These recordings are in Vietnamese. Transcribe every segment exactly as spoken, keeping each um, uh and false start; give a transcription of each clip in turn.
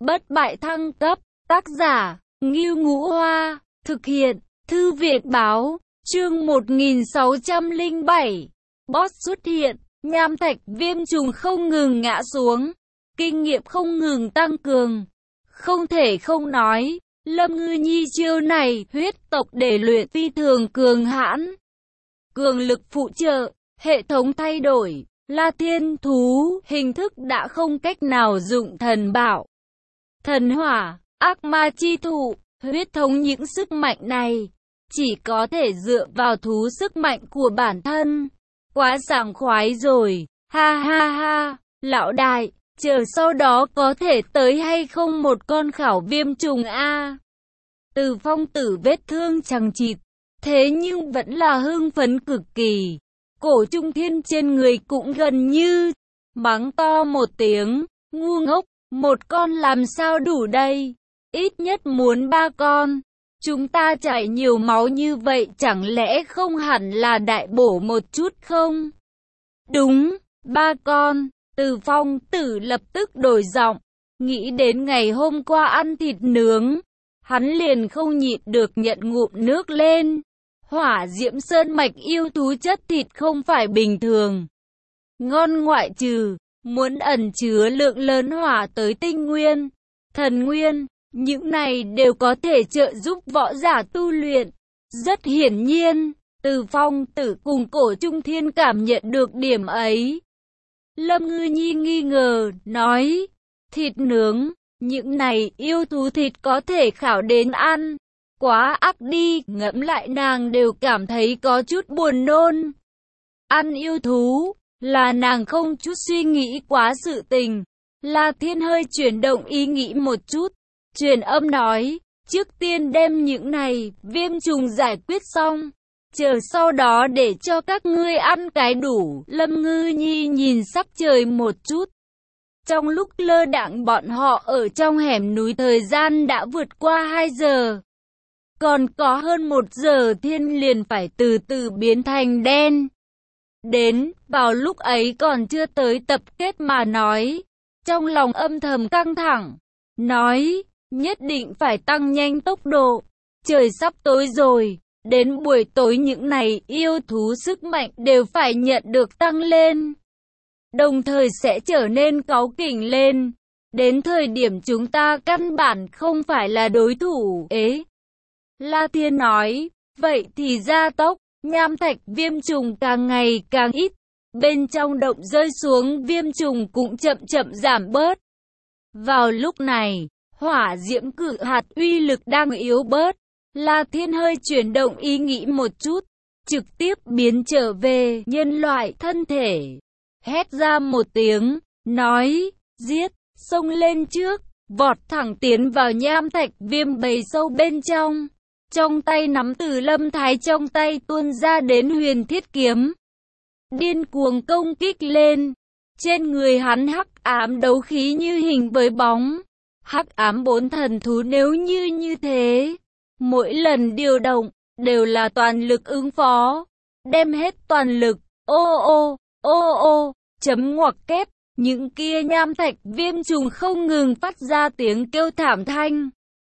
Bất bại thăng cấp, tác giả, Ngưu Ngũ Hoa, thực hiện, Thư viện báo, chương một nghìn sáu trăm lẻ bảy. Boss xuất hiện, nham thạch viêm trùng không ngừng ngã xuống, kinh nghiệm không ngừng tăng cường. Không thể không nói, Lâm Ngư Nhi chiêu này, huyết tộc để luyện phi thường cường hãn. Cường lực phụ trợ, hệ thống thay đổi, La Thiên Thú, hình thức đã không cách nào dụng thần bảo. Thần hỏa, ác ma chi thụ, huyết thống những sức mạnh này, chỉ có thể dựa vào thú sức mạnh của bản thân. Quá sảng khoái rồi, ha ha ha, lão đại, chờ sau đó có thể tới hay không một con khảo viêm trùng a? Từ Phong Tử vết thương chằng chịt, thế nhưng vẫn là hưng phấn cực kỳ. Cổ Trung Thiên trên người cũng gần như mắng to một tiếng, ngu ngốc, một con làm sao đủ đây, ít nhất muốn ba con. Chúng ta chảy nhiều máu như vậy chẳng lẽ không hẳn là đại bổ một chút không? Đúng, ba con. Từ Phong Tử lập tức đổi giọng, nghĩ đến ngày hôm qua ăn thịt nướng, hắn liền không nhịn được nhận ngụm nước lên. Hỏa diễm sơn mạch yêu thú chất thịt không phải bình thường. Ngon ngoại trừ, muốn ẩn chứa lượng lớn hỏa tới tinh nguyên, thần nguyên, những này đều có thể trợ giúp võ giả tu luyện. Rất hiển nhiên, Từ Phong Tử cùng Cổ Trung Thiên cảm nhận được điểm ấy. Lâm Ngư Nhi nghi ngờ, nói, thịt nướng, những này yêu thú thịt có thể khảo đến ăn. Quá ác đi, ngẫm lại nàng đều cảm thấy có chút buồn nôn. Ăn yêu thú, là nàng không chút suy nghĩ quá sự tình. La Thiên hơi chuyển động ý nghĩ một chút, truyền âm nói, trước tiên đem những này, viêm trùng giải quyết xong. Chờ sau đó để cho các ngươi ăn cái đủ. Lâm Ngư Nhi nhìn sắc trời một chút. Trong lúc lơ đãng bọn họ ở trong hẻm núi thời gian đã vượt qua hai giờ. Còn có hơn một giờ thiên liền phải từ từ biến thành đen. Đến, vào lúc ấy còn chưa tới tập kết mà nói. Trong lòng âm thầm căng thẳng. Nói, nhất định phải tăng nhanh tốc độ. Trời sắp tối rồi. Đến buổi tối những này yêu thú sức mạnh đều phải nhận được tăng lên. Đồng thời sẽ trở nên cáu kỉnh lên. Đến thời điểm chúng ta căn bản không phải là đối thủ. Ế. La Thiên nói, vậy thì gia tốc, nham thạch viêm trùng càng ngày càng ít. Bên trong động rơi xuống viêm trùng cũng chậm chậm giảm bớt. Vào lúc này, hỏa diễm cự hạt uy lực đang yếu bớt. La Thiên hơi chuyển động ý nghĩ một chút, trực tiếp biến trở về nhân loại thân thể. Hét ra một tiếng, nói, giết, xông lên trước, vọt thẳng tiến vào nham thạch viêm bầy sâu bên trong. Trong tay nắm từ Lâm Thái trong tay tuôn ra đến huyền thiết kiếm. Điên cuồng công kích lên. Trên người hắn hắc ám đấu khí như hình với bóng. Hắc ám bốn thần thú nếu như như thế. Mỗi lần điều động, đều là toàn lực ứng phó. Đem hết toàn lực, ô ô, ô ô, chấm ngoặc kép. Những kia nham thạch viêm trùng không ngừng phát ra tiếng kêu thảm thanh.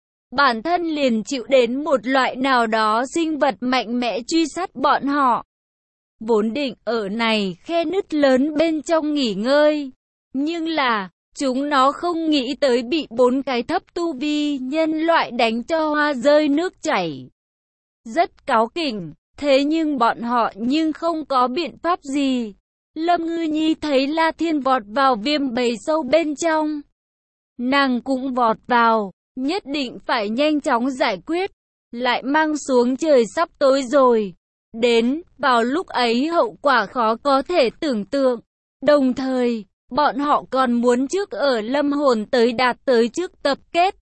Bản thân liền chịu đến một loại nào đó sinh vật mạnh mẽ truy sát bọn họ. Vốn định ở này khe nứt lớn bên trong nghỉ ngơi. Nhưng là, chúng nó không nghĩ tới bị bốn cái thấp tu vi nhân loại đánh cho hoa rơi nước chảy. Rất cáu kỉnh, thế nhưng bọn họ nhưng không có biện pháp gì. Lâm Ngư Nhi thấy La Thiên vọt vào viêm bầy sâu bên trong. Nàng cũng vọt vào, nhất định phải nhanh chóng giải quyết. Lại mang xuống trời sắp tối rồi. Đến, vào lúc ấy hậu quả khó có thể tưởng tượng. Đồng thời, bọn họ còn muốn trước ở lâm hồn tới đạt tới trước tập kết.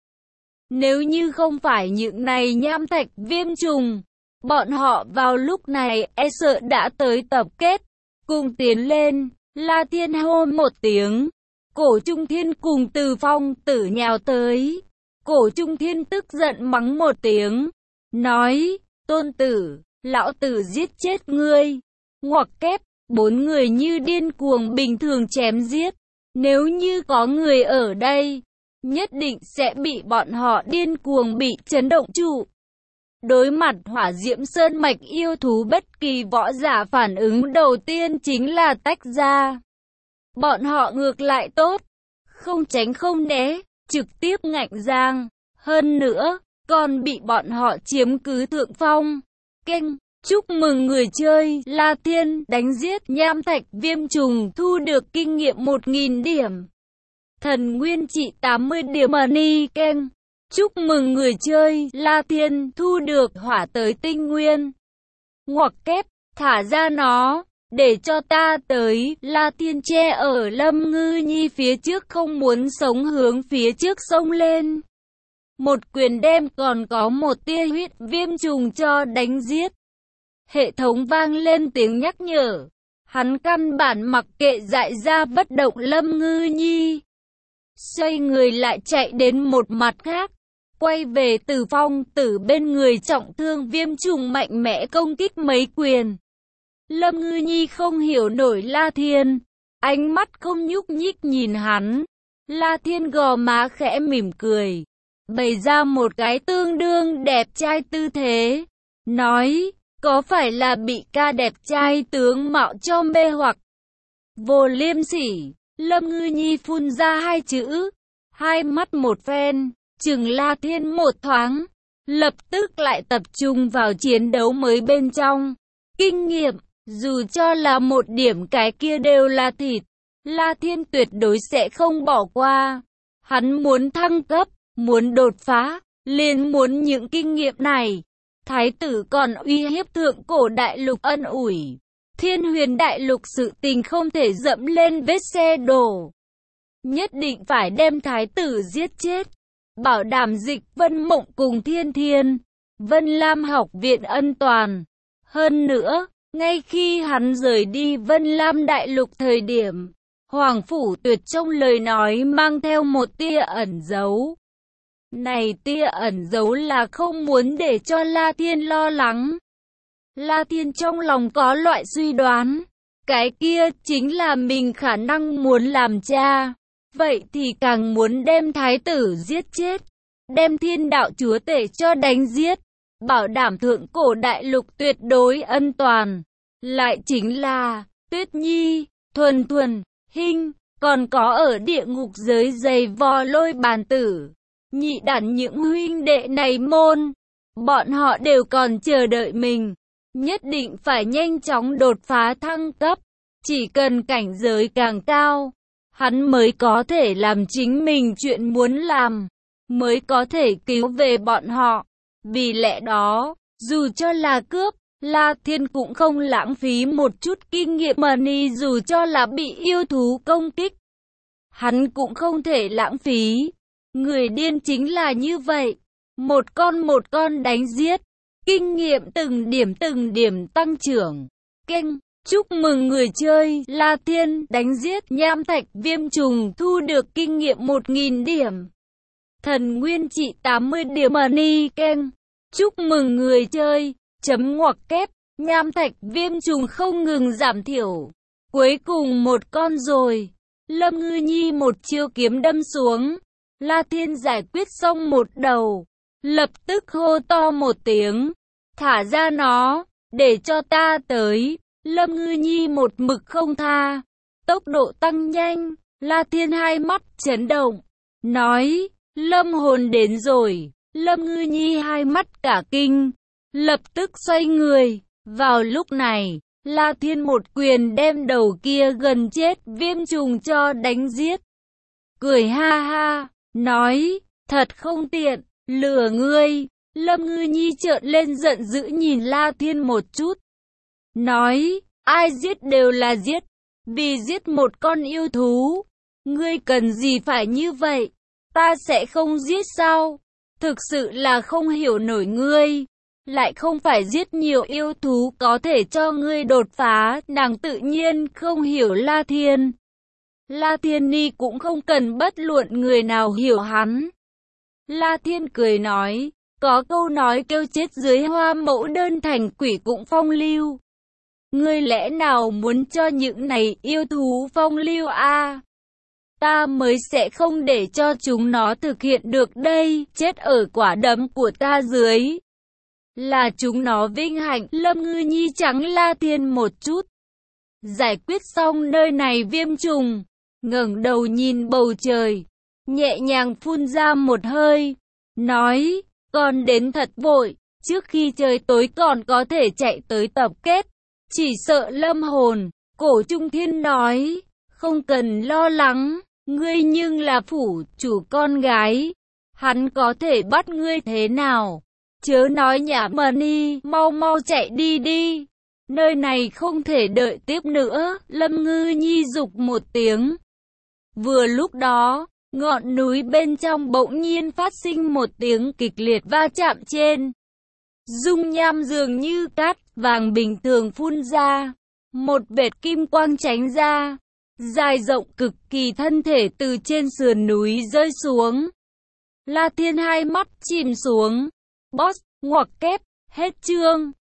Nếu như không phải những này nham thạch viêm trùng, bọn họ vào lúc này e sợ đã tới tập kết. Cùng tiến lên, La Thiên hô một tiếng. Cổ Trung Thiên cùng Từ Phong Tử nhào tới. Cổ Trung Thiên tức giận mắng một tiếng. Nói, tôn tử, lão tử giết chết ngươi. Ngoặc kép, bốn người như điên cuồng bình thường chém giết. Nếu như có người ở đây, nhất định sẽ bị bọn họ điên cuồng bị chấn động trụ. Đối mặt hỏa diễm sơn mạch yêu thú, bất kỳ võ giả phản ứng đầu tiên chính là tách ra. Bọn họ ngược lại tốt, không tránh không né, trực tiếp ngạnh giang. Hơn nữa, còn bị bọn họ chiếm cứ thượng phong. Keng, chúc mừng người chơi La Thiên đánh giết nham thạch viêm trùng, thu được kinh nghiệm một nghìn điểm. Thần nguyên trị tám mươi điểm money. Keng, chúc mừng người chơi La Thiên thu được hỏa tới tinh nguyên. Ngoặc kép, thả ra nó, để cho ta tới. La Thiên che ở Lâm Ngư Nhi phía trước, không muốn sống, hướng phía trước xông lên. Một quyền đem còn có một tia huyết viêm trùng cho đánh giết. Hệ thống vang lên tiếng nhắc nhở. Hắn căn bản mặc kệ dại ra bất động Lâm Ngư Nhi. Xoay người lại chạy đến một mặt khác. Quay về Tử Phong Tử bên người trọng thương viêm trùng, mạnh mẽ công kích mấy quyền. Lâm Ngư Nhi không hiểu nổi La Thiên. Ánh mắt không nhúc nhích nhìn hắn. La Thiên gò má khẽ mỉm cười, bày ra một cái tương đương đẹp trai tư thế. Nói, có phải là bị ca đẹp trai tướng mạo cho mê hoặc? Vô liêm sỉ. Lâm Ngư Nhi phun ra hai chữ. Hai mắt một phen, chừng La Thiên một thoáng. Lập tức lại tập trung vào chiến đấu mới bên trong. Kinh nghiệm, dù cho là một điểm cái kia đều là thịt. La Thiên tuyệt đối sẽ không bỏ qua. Hắn muốn thăng cấp, muốn đột phá, liền muốn những kinh nghiệm này. Thái tử còn uy hiếp thượng cổ đại lục ân ủi. Thiên huyền đại lục sự tình không thể dẫm lên vết xe đổ. Nhất định phải đem thái tử giết chết. Bảo đảm Dịch Vân Mộng cùng Thiên Thiên, Vân Lam học viện ân toàn. Hơn nữa, ngay khi hắn rời đi Vân Lam đại lục thời điểm, Hoàng Phủ Tuyệt trong lời nói mang theo một tia ẩn giấu. Này tia ẩn giấu là không muốn để cho La Thiên lo lắng. La Thiên trong lòng có loại suy đoán, cái kia chính là mình khả năng muốn làm cha. Vậy thì càng muốn đem thái tử giết chết, đem thiên đạo chúa tể cho đánh giết, bảo đảm thượng cổ đại lục tuyệt đối ân toàn. Lại chính là Tuyết Nhi, Thuần Thuần, Hinh, còn có ở địa ngục giới giày vò Lôi Bàn Tử, nhị đản những huynh đệ này môn. Bọn họ đều còn chờ đợi mình, nhất định phải nhanh chóng đột phá thăng cấp. Chỉ cần cảnh giới càng cao, hắn mới có thể làm chính mình chuyện muốn làm, mới có thể cứu về bọn họ. Vì lẽ đó, dù cho là cướp, La Thiên cũng không lãng phí một chút kinh nghiệm money, dù cho là bị yêu thú công kích, hắn cũng không thể lãng phí. Người điên chính là như vậy, một con một con đánh giết, kinh nghiệm từng điểm từng điểm tăng trưởng. Keng, chúc mừng người chơi La Thiên đánh giết nham thạch viêm trùng, thu được kinh nghiệm một nghìn điểm. Thần nguyên trị tám mươi điểm money. Keng, chúc mừng người chơi. Chấm ngoặc kép, nham thạch viêm trùng không ngừng giảm thiểu. Cuối cùng một con rồi. Lâm Ngư Nhi một chiêu kiếm đâm xuống. La Thiên giải quyết xong một đầu, lập tức hô to một tiếng, thả ra nó, để cho ta tới. Lâm Ngư Nhi một mực không tha, tốc độ tăng nhanh. La Thiên hai mắt chấn động, nói, Lâm hồn đến rồi. Lâm Ngư Nhi hai mắt cả kinh, lập tức xoay người. Vào lúc này, La Thiên một quyền đem đầu kia gần chết viêm trùng cho đánh giết. Cười ha ha, nói, thật không tiện, lừa ngươi. Lâm Ngư Nhi trợn lên giận dữ nhìn La Thiên một chút, nói, ai giết đều là giết, vì giết một con yêu thú, ngươi cần gì phải như vậy, ta sẽ không giết sao? Thực sự là không hiểu nổi ngươi, lại không phải giết nhiều yêu thú có thể cho ngươi đột phá. Nàng tự nhiên không hiểu La Thiên. La Thiên Ni cũng không cần bất luận người nào hiểu hắn. La Thiên cười nói, có câu nói kêu chết dưới hoa mẫu đơn thành quỷ cũng phong lưu. Ngươi lẽ nào muốn cho những này yêu thú phong lưu a? À? ta mới sẽ không để cho chúng nó thực hiện được đây, chết ở quả đấm của ta dưới. Là chúng nó vinh hạnh. Lâm Ngư Nhi trắng La Thiên một chút. Giải quyết xong nơi này viêm trùng, ngẩng đầu nhìn bầu trời, nhẹ nhàng phun ra một hơi, nói, con đến thật vội, trước khi trời tối còn có thể chạy tới tập kết, chỉ sợ lâm hồn. Cổ Trung Thiên nói, không cần lo lắng, ngươi nhưng là phủ chủ con gái, hắn có thể bắt ngươi thế nào? Chớ nói nhảm đi, mau mau chạy đi đi. Nơi này không thể đợi tiếp nữa, Lâm Ngư Nhi dục một tiếng. Vừa lúc đó, ngọn núi bên trong bỗng nhiên phát sinh một tiếng kịch liệt va chạm trên. Dung nham dường như cát vàng bình thường phun ra, một vệt kim quang tránh ra, dài rộng cực kỳ thân thể từ trên sườn núi rơi xuống. La Thiên hai mắt chìm xuống. Boss, ngoặc kép, hết chương.